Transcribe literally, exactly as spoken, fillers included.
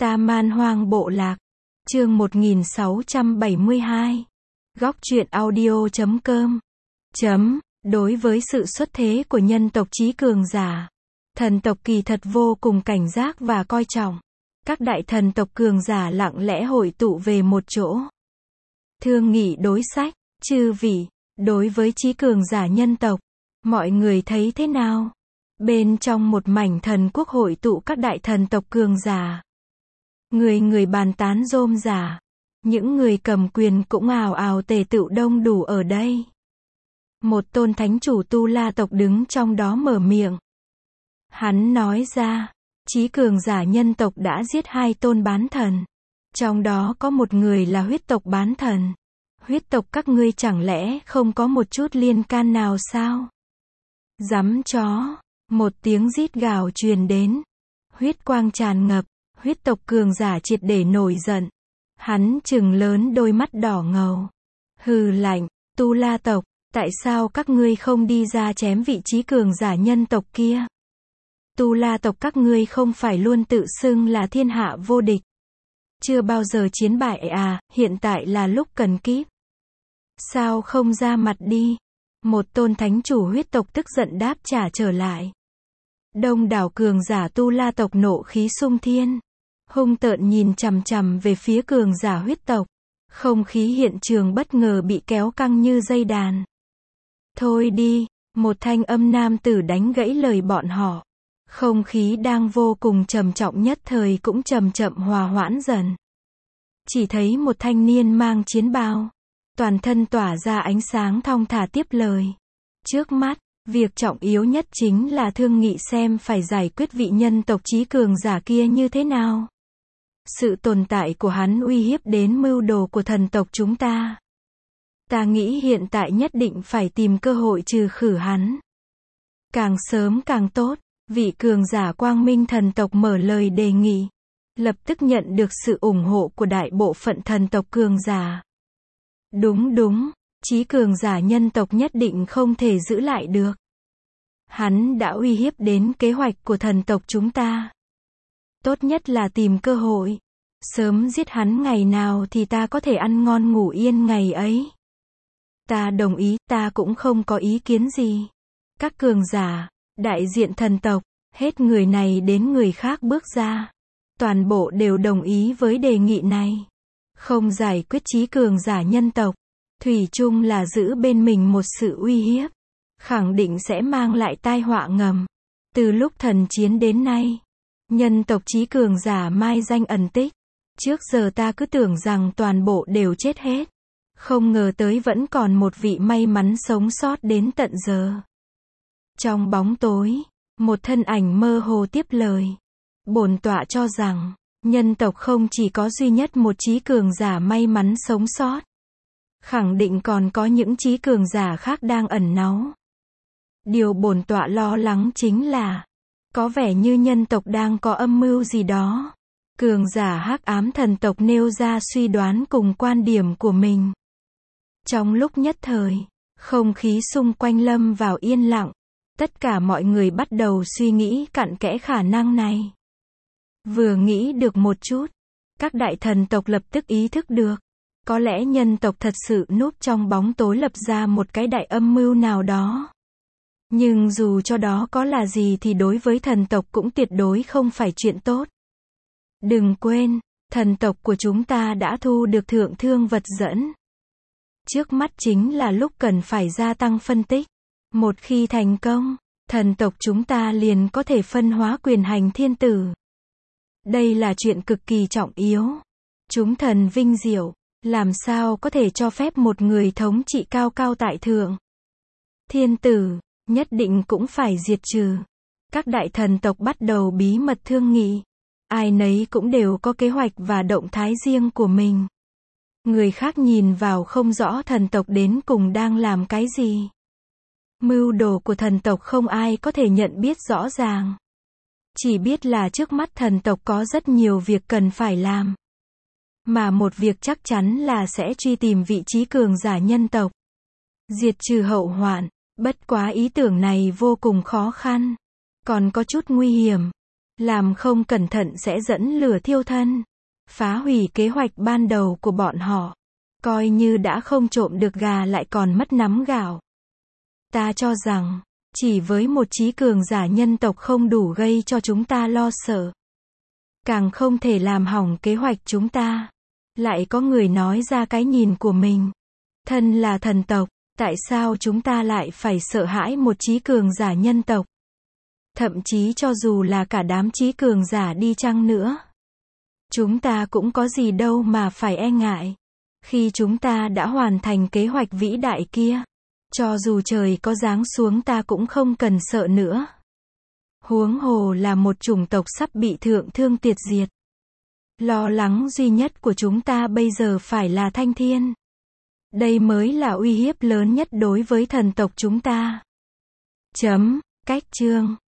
Ta Man Hoang Bộ Lạc. Chương một nghìn sáu trăm bảy mươi hai. Góc truyện audio chấm com. Chấm. Đối với sự xuất thế của nhân tộc trí cường giả, thần tộc kỳ thật vô cùng cảnh giác và coi trọng. Các đại thần tộc cường giả lặng lẽ hội tụ về một chỗ, thương nghị đối sách. Chư vị, đối với trí cường giả nhân tộc, mọi người thấy thế nào? Bên trong một mảnh thần quốc hội tụ các đại thần tộc cường giả, người người bàn tán rôm rả, những người cầm quyền cũng ào ào tề tựu đông đủ ở đây. Một tôn thánh chủ Tu La tộc đứng trong đó mở miệng. Hắn nói ra, trí cường giả nhân tộc đã giết hai tôn bán thần, trong đó có một người là huyết tộc bán thần. Huyết tộc các ngươi chẳng lẽ không có một chút liên can nào sao? Rắm chó, một tiếng rít gào truyền đến. Huyết quang tràn ngập, huyết tộc cường giả triệt để nổi giận. Hắn trừng lớn đôi mắt đỏ ngầu. Hừ lạnh, Tu La tộc, tại sao các ngươi không đi ra chém vị trí cường giả nhân tộc kia? Tu La tộc các ngươi không phải luôn tự xưng là thiên hạ vô địch, chưa bao giờ chiến bại à, hiện tại là lúc cần kíp. Sao không ra mặt đi? Một tôn thánh chủ huyết tộc tức giận đáp trả trở lại. Đông đảo cường giả Tu La tộc nộ khí sung thiên, hung tợn nhìn chằm chằm về phía cường giả huyết tộc. Không khí hiện trường bất ngờ bị kéo căng như dây đàn. Thôi đi, một thanh âm nam tử đánh gãy lời bọn họ. Không khí đang vô cùng trầm trọng nhất thời cũng chậm chậm hòa hoãn dần. Chỉ thấy một thanh niên mang chiến bào, toàn thân tỏa ra ánh sáng thong thả tiếp lời. Trước mắt, việc trọng yếu nhất chính là thương nghị xem phải giải quyết vị nhân tộc trí cường giả kia như thế nào. Sự tồn tại của hắn uy hiếp đến mưu đồ của thần tộc chúng ta. Ta nghĩ hiện tại nhất định phải tìm cơ hội trừ khử hắn. Càng sớm càng tốt. Vị cường giả quang minh thần tộc mở lời đề nghị, lập tức nhận được sự ủng hộ của đại bộ phận thần tộc cường giả. Đúng đúng, trí cường giả nhân tộc nhất định không thể giữ lại được. Hắn đã uy hiếp đến kế hoạch của thần tộc chúng ta. Tốt nhất là tìm cơ hội, sớm giết hắn ngày nào thì ta có thể ăn ngon ngủ yên ngày ấy. Ta đồng ý, ta cũng không có ý kiến gì. Các cường giả, đại diện thần tộc, hết người này đến người khác bước ra. Toàn bộ đều đồng ý với đề nghị này. Không giải quyết trí cường giả nhân tộc, thủy chung là giữ bên mình một sự uy hiếp, khẳng định sẽ mang lại tai họa ngầm. Từ lúc thần chiến đến nay, nhân tộc trí cường giả mai danh ẩn tích. Trước giờ ta cứ tưởng rằng toàn bộ đều chết hết. Không ngờ tới vẫn còn một vị may mắn sống sót đến tận giờ. Trong bóng tối, một thân ảnh mơ hồ tiếp lời. Bổn tọa cho rằng, nhân tộc không chỉ có duy nhất một trí cường giả may mắn sống sót. Khẳng định còn có những trí cường giả khác đang ẩn náu. Điều bổn tọa lo lắng chính là, có vẻ như nhân tộc đang có âm mưu gì đó. Cường giả hắc ám thần tộc nêu ra suy đoán cùng quan điểm của mình. Trong lúc nhất thời, không khí xung quanh lâm vào yên lặng. Tất cả mọi người bắt đầu suy nghĩ cặn kẽ khả năng này. Vừa nghĩ được một chút, các đại thần tộc lập tức ý thức được. Có lẽ nhân tộc thật sự núp trong bóng tối lập ra một cái đại âm mưu nào đó. Nhưng dù cho đó có là gì thì đối với thần tộc cũng tuyệt đối không phải chuyện tốt. Đừng quên, thần tộc của chúng ta đã thu được thượng thương vật dẫn. Trước mắt chính là lúc cần phải gia tăng phân tích. Một khi thành công, thần tộc chúng ta liền có thể phân hóa quyền hành thiên tử. Đây là chuyện cực kỳ trọng yếu. Chúng thần vinh diệu, làm sao có thể cho phép một người thống trị cao cao tại thượng. Thiên tử, nhất định cũng phải diệt trừ. Các đại thần tộc bắt đầu bí mật thương nghị. Ai nấy cũng đều có kế hoạch và động thái riêng của mình. Người khác nhìn vào không rõ thần tộc đến cùng đang làm cái gì. Mưu đồ của thần tộc không ai có thể nhận biết rõ ràng. Chỉ biết là trước mắt thần tộc có rất nhiều việc cần phải làm. Mà một việc chắc chắn là sẽ truy tìm vị trí cường giả nhân tộc. Diệt trừ hậu hoạn. Bất quá ý tưởng này vô cùng khó khăn. Còn có chút nguy hiểm. Làm không cẩn thận sẽ dẫn lửa thiêu thân, phá hủy kế hoạch ban đầu của bọn họ. Coi như đã không trộm được gà lại còn mất nắm gạo. Ta cho rằng, chỉ với một trí cường giả nhân tộc không đủ gây cho chúng ta lo sợ. Càng không thể làm hỏng kế hoạch chúng ta. Lại có người nói ra cái nhìn của mình. Thân là thần tộc, tại sao chúng ta lại phải sợ hãi một trí cường giả nhân tộc? Thậm chí cho dù là cả đám trí cường giả đi chăng nữa. Chúng ta cũng có gì đâu mà phải e ngại. Khi chúng ta đã hoàn thành kế hoạch vĩ đại kia, cho dù trời có giáng xuống ta cũng không cần sợ nữa. Huống hồ là một chủng tộc sắp bị thượng thương tiệt diệt. Lo lắng duy nhất của chúng ta bây giờ phải là Thanh Thiên. Đây mới là uy hiếp lớn nhất đối với thần tộc chúng ta. Chấm, cách chương.